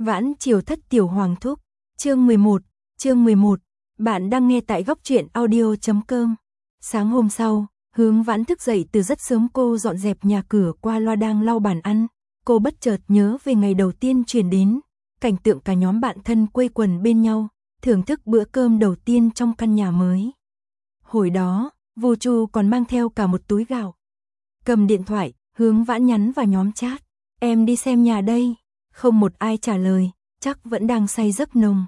Vãn Triều Thất Tiểu Hoàng Thúc, chương 11, bạn đang nghe tại góc truyện audio.com. Sáng hôm sau, Hướng Vãn thức dậy từ rất sớm, cô dọn dẹp nhà cửa, qua loa đang lau bàn ăn, cô bất chợt nhớ về ngày đầu tiên chuyển đến, cảnh tượng cả nhóm bạn thân quây quần bên nhau, thưởng thức bữa cơm đầu tiên trong căn nhà mới. Hồi đó, Vu Chu còn mang theo cả một túi gạo. Cầm điện thoại, Hướng Vãn nhắn vào nhóm chat, em đi xem nhà đây. Không một ai trả lời, chắc vẫn đang say giấc nồng.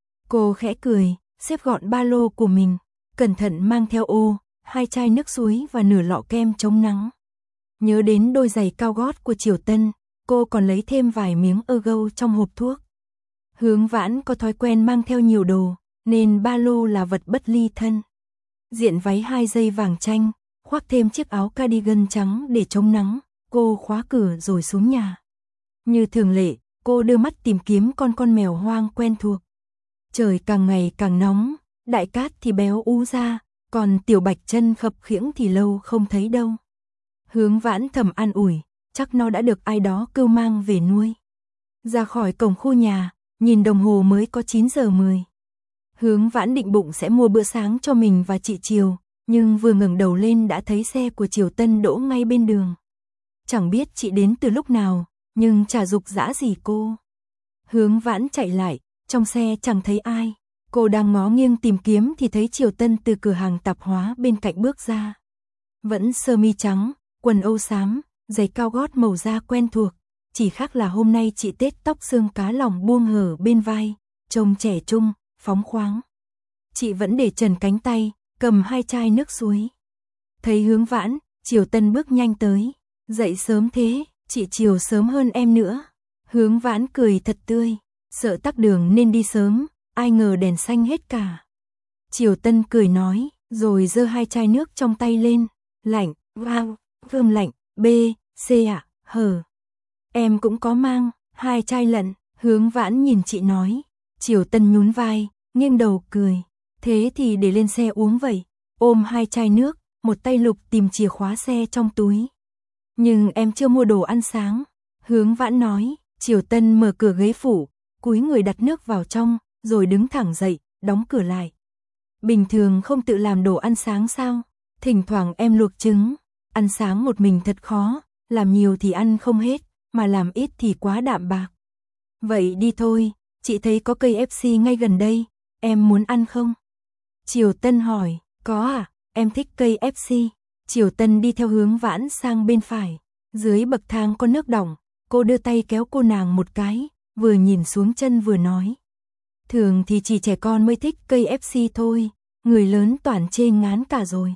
Cô khẽ cười, xếp gọn ba lô của mình, cẩn thận mang theo ô, 2 chai nước suối và nửa lọ kem chống nắng. Nhớ đến đôi giày cao gót của Triều Tân, cô còn lấy thêm vài miếng Ergo trong hộp thuốc. Hướng Vãn có thói quen mang theo nhiều đồ, nên ba lô là vật bất ly thân. Diện váy 2 dây vàng chanh, khoác thêm chiếc áo cardigan trắng để chống nắng, cô khóa cửa rồi xuống nhà. Như thường lệ, cô đưa mắt tìm kiếm con mèo hoang quen thuộc. Trời càng ngày càng nóng, Đại Cát thì béo ú ra, còn Tiểu Bạch Chân khập khiễng thì lâu không thấy đâu. Hướng Vãn thầm an ủi, chắc nó đã được ai đó cưu mang về nuôi. Ra khỏi cổng khu nhà, nhìn đồng hồ mới có 9 giờ 10. Hướng Vãn định bụng sẽ mua bữa sáng cho mình và chị Triều, nhưng vừa ngẩng đầu lên đã thấy xe của Triều Tân đỗ ngay bên đường. Chẳng biết chị đến từ lúc nào, nhưng chả dục dã gì cô. Hướng Vãn chạy lại, trong xe chẳng thấy ai. Cô đang ngó nghiêng tìm kiếm thì thấy Triều Tân từ cửa hàng tạp hóa bên cạnh bước ra. Vẫn sơ mi trắng, quần âu xám, giày cao gót màu da quen thuộc. Chỉ khác là hôm nay chị tết tóc xương cá lỏng buông hở bên vai, trông trẻ trung, phóng khoáng. Chị vẫn để trần cánh tay, cầm 2 chai nước suối. Thấy Hướng Vãn, Triều Tân bước nhanh tới. Dậy sớm thế, chị Triều sớm hơn em nữa. Hướng Vãn cười thật tươi, sợ tắc đường nên đi sớm, ai ngờ đèn xanh hết cả. Triều Tân cười nói, rồi giơ 2 chai nước trong tay lên. Lạnh, wow, thơm lạnh, B, C ạ, hờ. Em cũng có mang 2 chai lận. Hướng Vãn nhìn chị nói. Triều Tân nhún vai, nghiêng đầu cười. Thế thì để lên xe uống vậy. Ôm 2 chai nước, một tay lục tìm chìa khóa xe trong túi. Nhưng em chưa mua đồ ăn sáng. Hướng Vãn nói. Triều Tân mở cửa ghế phụ, cúi người đặt nước vào trong, rồi đứng thẳng dậy, đóng cửa lại. Bình thường không tự làm đồ ăn sáng sao? Thỉnh thoảng em luộc trứng. Ăn sáng một mình thật khó, làm nhiều thì ăn không hết, mà làm ít thì quá đạm bạc. Vậy đi thôi, chị thấy có cây KFC ngay gần đây, em muốn ăn không? Triều Tân hỏi, có à, em thích cây KFC. Triều Tân đi theo Hướng Vãn sang bên phải. Dưới bậc thang có nước đọng, cô đưa tay kéo cô nàng một cái, vừa nhìn xuống chân vừa nói. Thường thì chỉ trẻ con mới thích cây KFC thôi, người lớn toàn chê ngán cả rồi.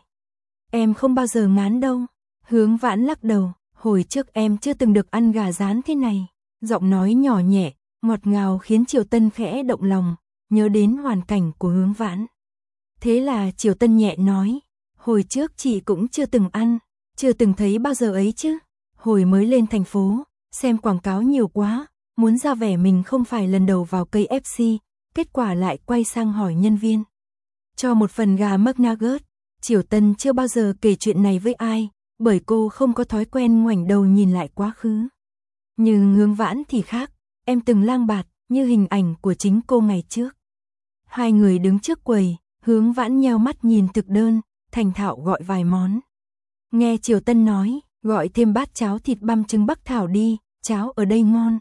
Em không bao giờ ngán đâu. Hướng Vãn lắc đầu, hồi trước em chưa từng được ăn gà rán thế này. Giọng nói nhỏ nhẹ, ngọt ngào khiến Triều Tân khẽ động lòng, nhớ đến hoàn cảnh của Hướng Vãn. Thế là Triều Tân nhẹ nói, hồi trước chị cũng chưa từng ăn, chưa từng thấy bao giờ ấy chứ. Hồi mới lên thành phố, xem quảng cáo nhiều quá, muốn ra vẻ mình không phải lần đầu vào cây KFC, kết quả lại quay sang hỏi nhân viên. Cho một phần gà McNugget. Triều Tân chưa bao giờ kể chuyện này với ai, bởi cô không có thói quen ngoảnh đầu nhìn lại quá khứ. Nhưng Hướng Vãn thì khác, em từng lang bạt, như hình ảnh của chính cô ngày trước. Hai người đứng trước quầy, Hướng Vãn nheo mắt nhìn thực đơn, thành thạo gọi vài món. Nghe Triều Tân nói, gọi thêm bát cháo thịt băm trứng Bắc Thảo đi, cháo ở đây ngon.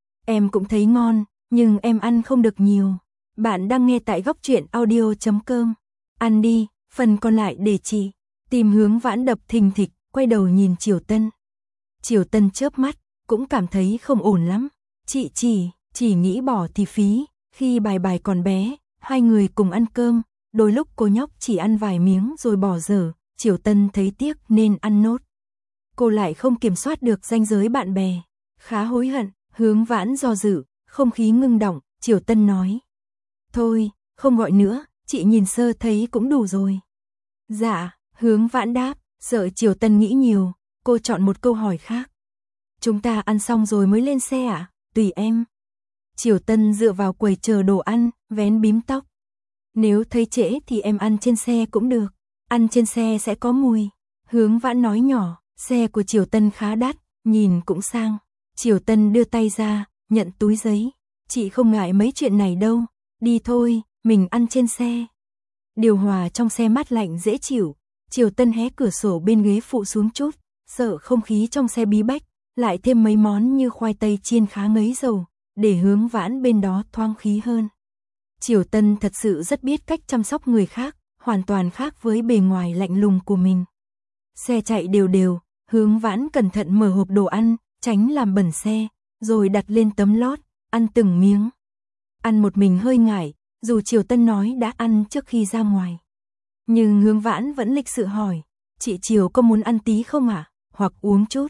Em cũng thấy ngon, nhưng em ăn không được nhiều. Bạn đang nghe tại góc truyện audio.com. Ăn đi, phần còn lại để chị. Tìm Hướng Vãn đập thình thịch, quay đầu nhìn Triều Tân. Triều Tân chớp mắt, cũng cảm thấy không ổn lắm. Chị chỉ nghĩ bỏ thì phí, khi bài còn bé, hai người cùng ăn cơm, đôi lúc cô nhóc chỉ ăn vài miếng rồi bỏ dở, Triều Tân thấy tiếc nên ăn nốt. Cô lại không kiểm soát được ranh giới bạn bè, khá hối hận. Hướng Vãn do dự, không khí ngưng đọng, Triều Tân nói. Thôi, không gọi nữa, chị nhìn sơ thấy cũng đủ rồi. Dạ, Hướng Vãn đáp, sợ Triều Tân nghĩ nhiều, cô chọn một câu hỏi khác. Chúng ta ăn xong rồi mới lên xe ạ? Tùy em. Triều Tân dựa vào quầy chờ đồ ăn, vén bím tóc. Nếu thấy trễ thì em ăn trên xe cũng được, ăn trên xe sẽ có mùi. Hướng Vãn nói nhỏ, xe của Triều Tân khá đắt, nhìn cũng sang. Triều Tân đưa tay ra, nhận túi giấy. chị không ngại mấy chuyện này đâu, đi thôi, mình ăn trên xe. Điều hòa trong xe mát lạnh dễ chịu, Triều Tân hé cửa sổ bên ghế phụ xuống chút, sợ không khí trong xe bí bách, lại thêm mấy món như khoai tây chiên khá ngấy dầu, để Hướng Vãn bên đó thoáng khí hơn. Triều Tân thật sự rất biết cách chăm sóc người khác, hoàn toàn khác với bề ngoài lạnh lùng của mình. Xe chạy đều đều, Hướng Vãn cẩn thận mở hộp đồ ăn, tránh làm bẩn xe, rồi đặt lên tấm lót, ăn từng miếng. Ăn một mình hơi ngại, dù Triều Tân nói đã ăn trước khi ra ngoài. Nhưng Hướng Vãn vẫn lịch sự hỏi, chị Triều có muốn ăn tí không ạ? Hoặc uống chút.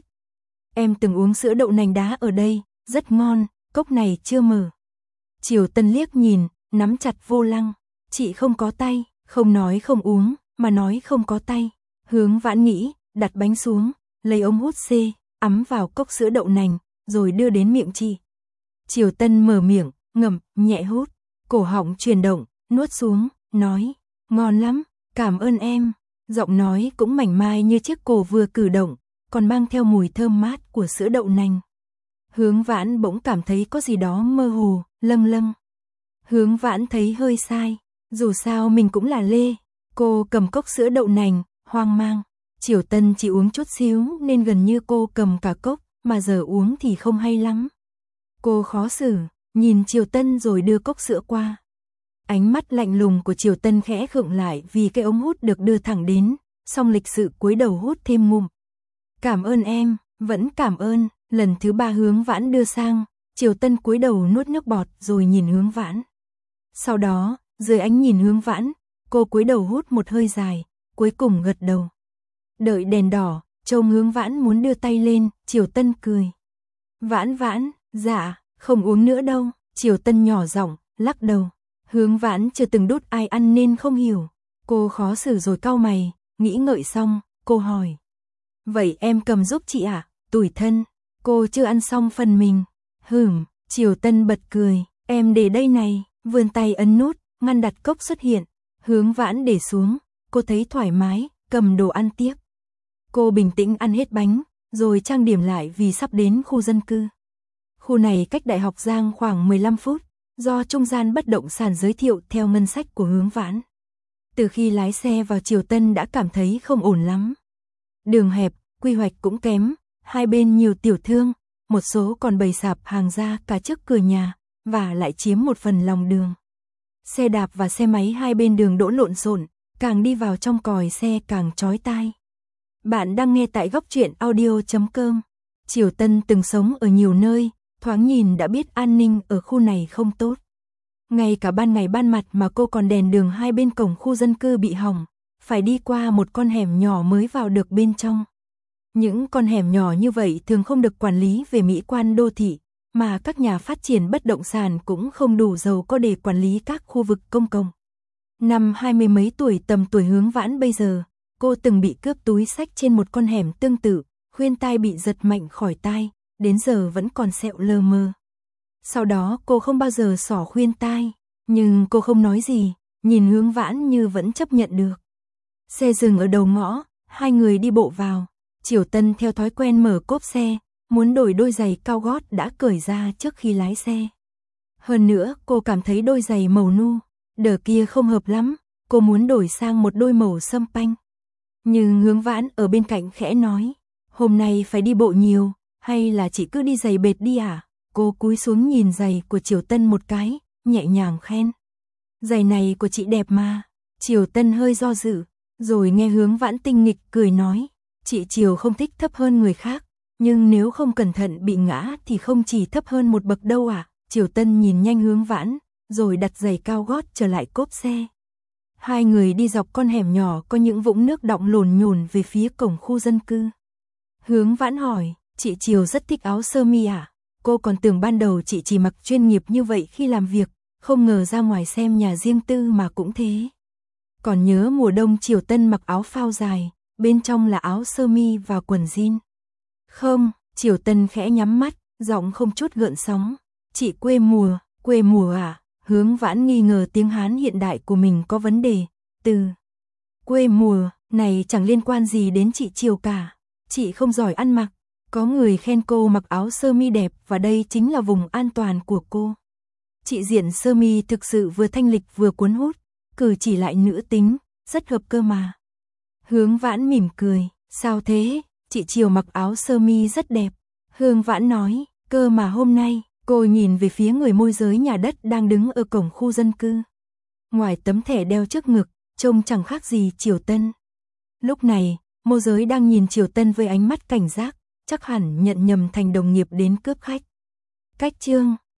Em từng uống sữa đậu nành đá ở đây, rất ngon, cốc này chưa mở. Triều Tân liếc nhìn, nắm chặt vô lăng. Chị không có tay, không nói không uống, mà nói không có tay. Hướng Vãn nghĩ, đặt bánh xuống, lấy ống hút xê, ấm vào cốc sữa đậu nành, rồi đưa đến miệng chị. Triều Tân mở miệng, ngậm, nhẹ hút, cổ họng chuyển động, nuốt xuống, nói, ngon lắm, cảm ơn em. Giọng nói cũng mảnh mai như chiếc cổ vừa cử động, còn mang theo mùi thơm mát của sữa đậu nành. Hướng Vãn bỗng cảm thấy có gì đó mơ hồ, lâng lâng. Hướng Vãn thấy hơi sai, dù sao mình cũng là Lê. Cô cầm cốc sữa đậu nành, hoang mang. Triều Tân chỉ uống chút xíu nên gần như cô cầm cả cốc, mà giờ uống thì không hay lắm. Cô khó xử, nhìn Triều Tân rồi đưa cốc sữa qua. Ánh mắt lạnh lùng của Triều Tân khẽ khựng lại vì cái ống hút được đưa thẳng đến, xong lịch sự cúi đầu hút thêm ngụm. Cảm ơn em, vẫn cảm ơn. Lần thứ 3 Hướng Vãn đưa sang, Triều Tân cúi đầu nuốt nước bọt rồi nhìn Hướng Vãn. Sau đó, dưới ánh nhìn Hướng Vãn, cô cúi đầu hút một hơi dài, cuối cùng gật đầu. Đợi đèn đỏ, trông Hướng Vãn muốn đưa tay lên, Triều Tân cười. Vãn Vãn, dạ, không uống nữa đâu. Triều Tân nhỏ giọng, lắc đầu. Hướng Vãn chưa từng đút ai ăn nên không hiểu. Cô khó xử rồi cau mày, nghĩ ngợi xong, cô hỏi. Vậy em cầm giúp chị ạ, tủi thân. Cô chưa ăn xong phần mình. Triều Tân bật cười, em để đây này, vươn tay ấn nút, ngăn đặt cốc xuất hiện. Hướng Vãn để xuống, cô thấy thoải mái, cầm đồ ăn tiếp. Cô bình tĩnh ăn hết bánh, rồi trang điểm lại vì sắp đến khu dân cư. Khu này cách Đại học Giang khoảng 15 phút, do trung gian bất động sản giới thiệu theo ngân sách của Hướng Vãn. Từ khi lái xe vào Triều Tân đã cảm thấy không ổn lắm. Đường hẹp, quy hoạch cũng kém, hai bên nhiều tiểu thương, một số còn bày sạp hàng ra cả trước cửa nhà, và lại chiếm một phần lòng đường. Xe đạp và xe máy hai bên đường đỗ lộn xộn, càng đi vào trong còi xe càng chói tai. Bạn đang nghe tại góc truyện audio.com. Triều Tân từng sống ở nhiều nơi, thoáng nhìn đã biết an ninh ở khu này không tốt. Ngay cả ban ngày ban mặt mà cô còn đèn đường hai bên cổng khu dân cư bị hỏng, phải đi qua một con hẻm nhỏ mới vào được bên trong. Những con hẻm nhỏ như vậy thường không được quản lý về mỹ quan đô thị, mà các nhà phát triển bất động sản cũng không đủ giàu có để quản lý các khu vực công cộng. Năm 20 mấy tuổi, tầm tuổi Hướng Vãn bây giờ, cô từng bị cướp túi xách trên một con hẻm tương tự, khuyên tai bị giật mạnh khỏi tai, đến giờ vẫn còn sẹo lờ mờ. Sau đó cô không bao giờ xỏ khuyên tai, nhưng cô không nói gì, nhìn Hướng Vãn như vẫn chấp nhận được. Xe dừng ở đầu ngõ, hai người đi bộ vào. Triều Tân theo thói quen mở cốp xe, muốn đổi đôi giày cao gót đã cởi ra trước khi lái xe. Hơn nữa, cô cảm thấy đôi giày màu nu, đờ kia không hợp lắm, cô muốn đổi sang một đôi màu sâm panh. Nhưng Hướng Vãn ở bên cạnh khẽ nói, hôm nay phải đi bộ nhiều, hay là chị cứ đi giày bệt đi à? Cô cúi xuống nhìn giày của Triều Tân một cái, nhẹ nhàng khen. Giày này của chị đẹp mà. Triều Tân hơi do dự, rồi nghe Hướng Vãn tinh nghịch cười nói, chị Triều không thích thấp hơn người khác, nhưng nếu không cẩn thận bị ngã thì không chỉ thấp hơn một bậc đâu à? Triều Tân nhìn nhanh Hướng Vãn, rồi đặt giày cao gót trở lại cốp xe. Hai người đi dọc con hẻm nhỏ có những vũng nước đọng lồn nhồn về phía cổng khu dân cư. Hướng Vãn hỏi, chị Triều rất thích áo sơ mi à? Cô còn tưởng ban đầu chị chỉ mặc chuyên nghiệp như vậy khi làm việc, không ngờ ra ngoài xem nhà riêng tư mà cũng thế. Còn nhớ mùa đông Triều Tân mặc áo phao dài, bên trong là áo sơ mi và quần jean. Không, Triều Tân khẽ nhắm mắt, giọng không chút gợn sóng. Chị quê mùa à? Hướng Vãn nghi ngờ tiếng Hán hiện đại của mình có vấn đề. Từ quê mùa này chẳng liên quan gì đến chị Triều cả. Chị không giỏi ăn mặc. Có người khen cô mặc áo sơ mi đẹp và đây chính là vùng an toàn của cô. Chị diện sơ mi thực sự vừa thanh lịch vừa cuốn hút, cử chỉ lại nữ tính, rất hợp cơ mà. Hướng Vãn mỉm cười, sao thế, chị chiều mặc áo sơ mi rất đẹp. Hướng Vãn nói, cơ mà hôm nay, cô nhìn về phía người môi giới nhà đất đang đứng ở cổng khu dân cư. Ngoài tấm thẻ đeo trước ngực, trông chẳng khác gì Triều Tân. Lúc này, môi giới đang nhìn Triều Tân với ánh mắt cảnh giác, chắc hẳn nhận nhầm thành đồng nghiệp đến cướp khách. Cách chương